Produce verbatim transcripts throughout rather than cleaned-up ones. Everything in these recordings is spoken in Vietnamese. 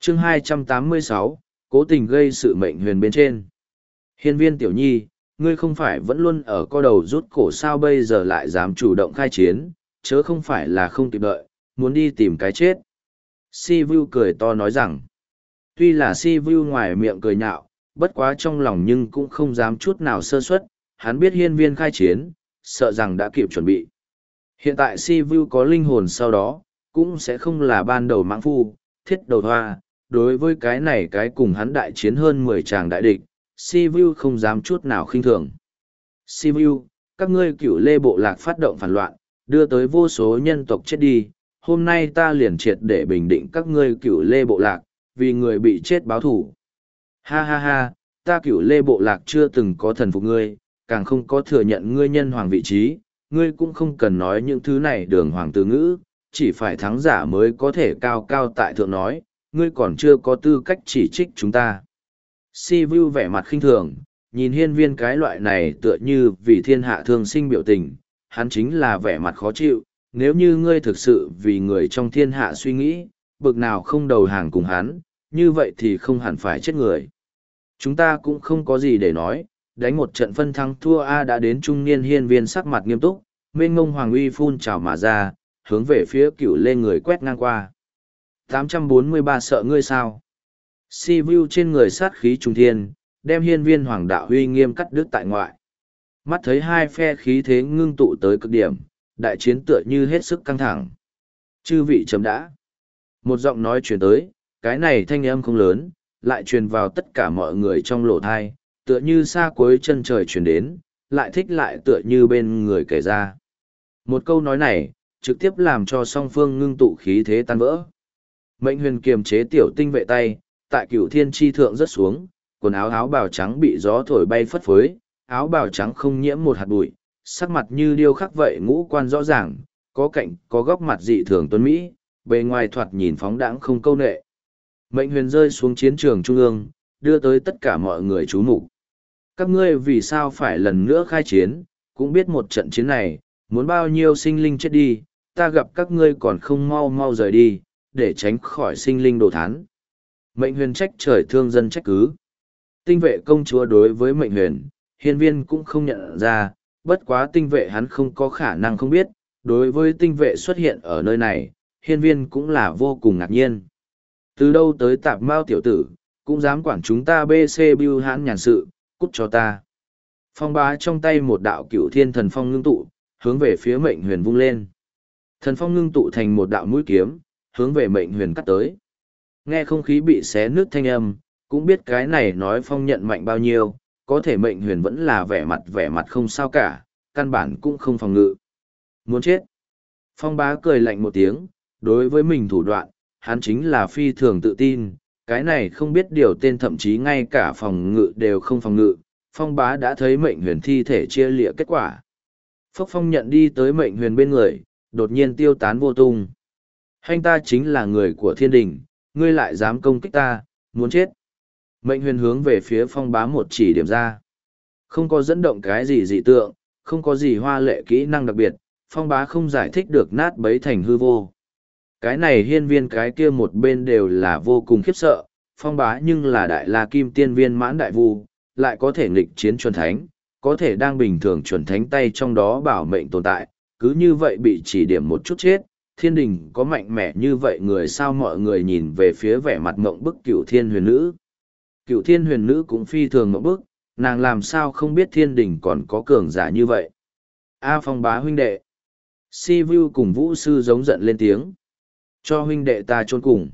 chương hai trăm tám mươi sáu, cố tình gây sự mệnh huyền bên trên. Hiên viên tiểu nhi, ngươi không phải vẫn luôn ở co đầu rút cổ sao bây giờ lại dám chủ động khai chiến, chớ không phải là không kịp đợi, muốn đi tìm cái chết. Si Vu cười to nói rằng, tuy là Si Vu ngoài miệng cười nhạo, bất quá trong lòng nhưng cũng không dám chút nào sơ suất, hắn biết hiên viên khai chiến, sợ rằng đã kịp chuẩn bị. Hiện tại Si Vu có linh hồn sau đó, cũng sẽ không là ban đầu mãng phu, thiết đầu hoa, đối với cái này cái cùng hắn đại chiến hơn mười tràng đại địch, Si Vu không dám chút nào khinh thường. Si Vu, các ngươi cửu lê bộ lạc phát động phản loạn, đưa tới vô số nhân tộc chết đi, hôm nay ta liền triệt để bình định các ngươi cửu lê bộ lạc, vì người bị chết báo thủ. Ha ha ha, ta cửu lê bộ lạc chưa từng có thần phục ngươi, càng không có thừa nhận ngươi nhân hoàng vị trí, ngươi cũng không cần nói những thứ này đường hoàng từ ngữ, chỉ phải thắng giả mới có thể cao cao tại thượng nói, ngươi còn chưa có tư cách chỉ trích chúng ta. Si Vu vẻ mặt khinh thường, nhìn hiên viên cái loại này tựa như vì thiên hạ thương sinh biểu tình, hắn chính là vẻ mặt khó chịu, nếu như ngươi thực sự vì người trong thiên hạ suy nghĩ, bực nào không đầu hàng cùng hắn, như vậy thì không hẳn phải chết người. Chúng ta cũng không có gì để nói, đánh một trận phân thắng thua A đã đến trung niên hiên viên sắc mặt nghiêm túc, mênh ngông hoàng uy phun trào mà ra, hướng về phía cửu lê người quét ngang qua. tám trăm bốn mươi ba sợ ngươi sao? Si Vu trên người sát khí trung thiên, đem hiên viên hoàng đạo huy nghiêm cắt đứt tại ngoại. Mắt thấy hai phe khí thế ngưng tụ tới cực điểm, đại chiến tựa như hết sức căng thẳng. Chư vị chấm đã. Một giọng nói truyền tới, cái này thanh âm không lớn, lại truyền vào tất cả mọi người trong lỗ thai, tựa như xa cuối chân trời truyền đến, lại thích lại tựa như bên người kể ra. Một câu nói này, trực tiếp làm cho song phương ngưng tụ khí thế tan vỡ. Mệnh huyền kiềm chế tiểu tinh vệ tay, tại cửu thiên chi thượng rớt xuống, quần áo áo bào trắng bị gió thổi bay phất phới, áo bào trắng không nhiễm một hạt bụi, sắc mặt như điêu khắc vậy ngũ quan rõ ràng, có cạnh, có góc mặt dị thường tuấn Mỹ, bề ngoài thoạt nhìn phóng đãng không câu nệ. Mệnh huyền rơi xuống chiến trường trung ương, đưa tới tất cả mọi người chú mục. Các ngươi vì sao phải lần nữa khai chiến, cũng biết một trận chiến này, muốn bao nhiêu sinh linh chết đi, ta gặp các ngươi còn không mau mau rời đi, để tránh khỏi sinh linh đồ thán. Mệnh huyền trách trời thương dân trách cứ. Tinh vệ công chúa đối với mệnh huyền, hiên viên cũng không nhận ra, bất quá tinh vệ hắn không có khả năng không biết, đối với tinh vệ xuất hiện ở nơi này, hiên viên cũng là vô cùng ngạc nhiên. Từ đâu tới tạp mao tiểu tử, cũng dám quản chúng ta bê xê bưu hãn nhàn sự, cút cho ta. Phong bá trong tay một đạo cửu thiên thần phong ngưng tụ, hướng về phía mệnh huyền vung lên. Thần phong ngưng tụ thành một đạo mũi kiếm, hướng về mệnh huyền cắt tới. Nghe không khí bị xé nước thanh âm, cũng biết cái này nói phong nhận mạnh bao nhiêu, có thể mệnh huyền vẫn là vẻ mặt vẻ mặt không sao cả, căn bản cũng không phòng ngự. Muốn chết. Phong bá cười lạnh một tiếng, đối với mình thủ đoạn, hắn chính là phi thường tự tin, cái này không biết điều tên thậm chí ngay cả phòng ngự đều không phòng ngự, phong bá đã thấy mệnh huyền thi thể chia lịa kết quả. Phốc phong nhận đi tới mệnh huyền bên người, đột nhiên tiêu tán vô tung. Hành ta chính là người của thiên đình, ngươi lại dám công kích ta, muốn chết. Mệnh huyền hướng về phía phong bá một chỉ điểm ra. Không có dẫn động cái gì dị tượng, không có gì hoa lệ kỹ năng đặc biệt, phong bá không giải thích được nát bấy thành hư vô. Cái này hiên viên cái kia một bên đều là vô cùng khiếp sợ, phong bá nhưng là đại la kim tiên viên mãn đại vu, lại có thể nghịch chiến chuẩn thánh, có thể đang bình thường chuẩn thánh tay trong đó bảo mệnh tồn tại, cứ như vậy bị chỉ điểm một chút chết. Thiên đình có mạnh mẽ như vậy người sao mọi người nhìn về phía vẻ mặt mộng bức cửu thiên huyền nữ. Cửu thiên huyền nữ cũng phi thường mộng bức, nàng làm sao không biết thiên đình còn có cường giả như vậy. A phong bá huynh đệ. Si Vu cùng vũ sư giống giận lên tiếng. Cho huynh đệ ta chôn cùng.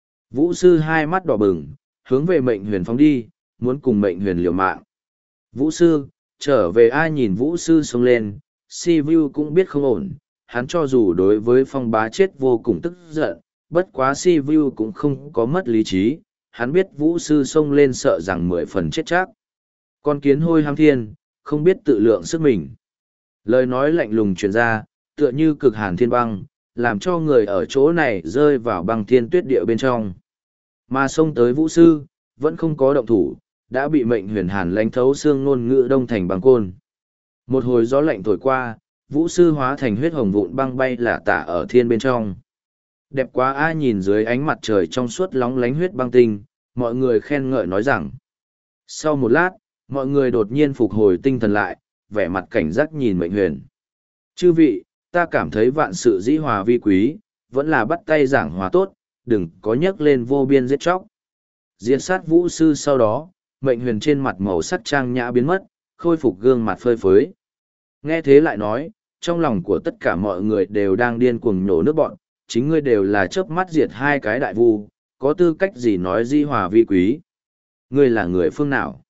Vũ sư hai mắt đỏ bừng, hướng về mệnh huyền phóng đi, muốn cùng mệnh huyền liều mạng. Vũ sư, trở về ai nhìn vũ sư xông lên, Si Vu cũng biết không ổn, hắn cho dù đối với phong bá chết vô cùng tức giận, bất quá Si Vu cũng không có mất lý trí, hắn biết vũ sư xông lên sợ rằng mười phần chết chắc. Con kiến hôi ham thiên, không biết tự lượng sức mình. Lời nói lạnh lùng truyền ra, tựa như cực hàn thiên băng, làm cho người ở chỗ này rơi vào băng thiên tuyết địa bên trong. Mà xông tới vũ sư, vẫn không có động thủ, đã bị mệnh huyền hàn lánh thấu xương ngôn ngữ đông thành băng côn. Một hồi gió lạnh thổi qua, vũ sư hóa thành huyết hồng vụn băng bay lả tả ở thiên bên trong. Đẹp quá ai nhìn dưới ánh mặt trời trong suốt lóng lánh huyết băng tinh, mọi người khen ngợi nói rằng. Sau một lát, mọi người đột nhiên phục hồi tinh thần lại, vẻ mặt cảnh giác nhìn Mệnh Huyền. Chư vị, ta cảm thấy vạn sự dĩ hòa vi quý, vẫn là bắt tay giảng hòa tốt, đừng có nhắc lên vô biên giết chóc. Diệt sát vũ sư sau đó, Mệnh Huyền trên mặt màu sắc trang nhã biến mất, khôi phục gương mặt phơi phới. Nghe thế lại nói, trong lòng của tất cả mọi người đều đang điên cuồng nhổ nước bọn, chính ngươi đều là chớp mắt diệt hai cái đại vu, có tư cách gì nói di hòa vi quý. Ngươi là người phương nào?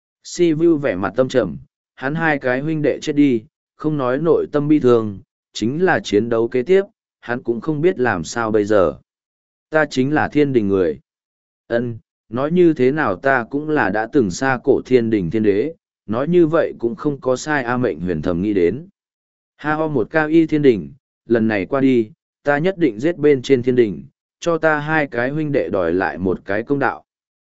Si Vu vẻ mặt tâm trầm, hắn hai cái huynh đệ chết đi, không nói nội tâm bi thương, chính là chiến đấu kế tiếp, hắn cũng không biết làm sao bây giờ. Ta chính là thiên đình người. Ân, nói như thế nào ta cũng là đã từng xa cổ thiên đình thiên đế, nói như vậy cũng không có sai A Mệnh Huyền thầm nghĩ đến. Ha ho một cao y thiên đình, lần này qua đi, ta nhất định giết bên trên thiên đình, cho ta hai cái huynh đệ đòi lại một cái công đạo.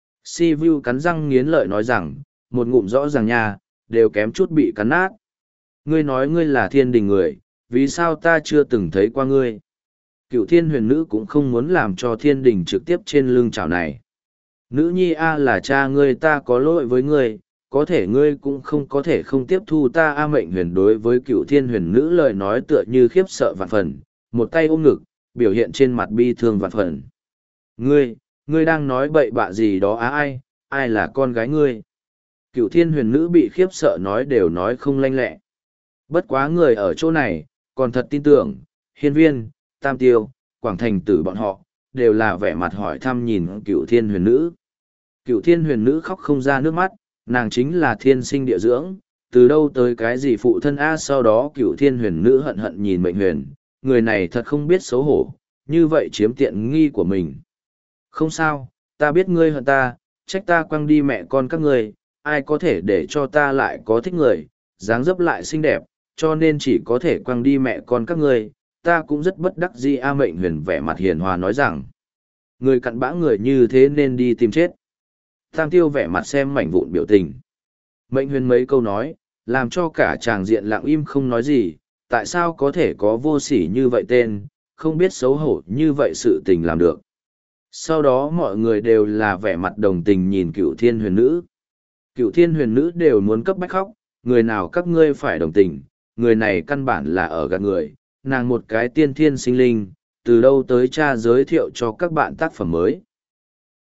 Si Vu cắn răng nghiến lợi nói rằng, một ngụm rõ ràng nha, đều kém chút bị cắn nát. Ngươi nói ngươi là thiên đình người, vì sao ta chưa từng thấy qua ngươi? Cựu thiên huyền nữ cũng không muốn làm cho thiên đình trực tiếp trên lưng chảo này. Nữ nhi A là cha ngươi, ta có lỗi với ngươi, có thể ngươi cũng không có thể không tiếp thu ta A Mệnh Huyền đối với cựu thiên huyền nữ lời nói tựa như khiếp sợ vạn phần, một tay ôm ngực, biểu hiện trên mặt bi thương vạn phần. Ngươi, ngươi đang nói bậy bạ gì đó á ai, ai là con gái ngươi? Cựu thiên huyền nữ bị khiếp sợ nói đều nói không lanh lẹ. Bất quá người ở chỗ này, còn thật tin tưởng, hiên viên, tam tiêu, quảng thành tử bọn họ, đều là vẻ mặt hỏi thăm nhìn cựu thiên huyền nữ. Cựu thiên huyền nữ khóc không ra nước mắt, nàng chính là thiên sinh địa dưỡng, từ đâu tới cái gì phụ thân A. Sau đó cựu thiên huyền nữ hận hận nhìn Mệnh Huyền, người này thật không biết xấu hổ, như vậy chiếm tiện nghi của mình. Không sao, ta biết ngươi hận ta, trách ta quăng đi mẹ con các ngươi, ai có thể để cho ta lại có thích người, dáng dấp lại xinh đẹp, cho nên chỉ có thể quăng đi mẹ con các ngươi, ta cũng rất bất đắc dĩ. A Mệnh Huyền vẻ mặt hiền hòa nói rằng, người cặn bã người như thế nên đi tìm chết. Tam tiêu vẻ mặt xem mảnh vụn biểu tình. Mệnh Huyền mấy câu nói, làm cho cả chàng diện lặng im không nói gì, tại sao có thể có vô sỉ như vậy tên, không biết xấu hổ như vậy sự tình làm được. Sau đó mọi người đều là vẻ mặt đồng tình nhìn cựu thiên huyền nữ. Cựu thiên huyền nữ đều muốn cấp bách khóc, người nào các ngươi phải đồng tình, người này căn bản là ở gạt người, nàng một cái tiên thiên sinh linh, từ đâu tới cha giới thiệu cho các bạn tác phẩm mới.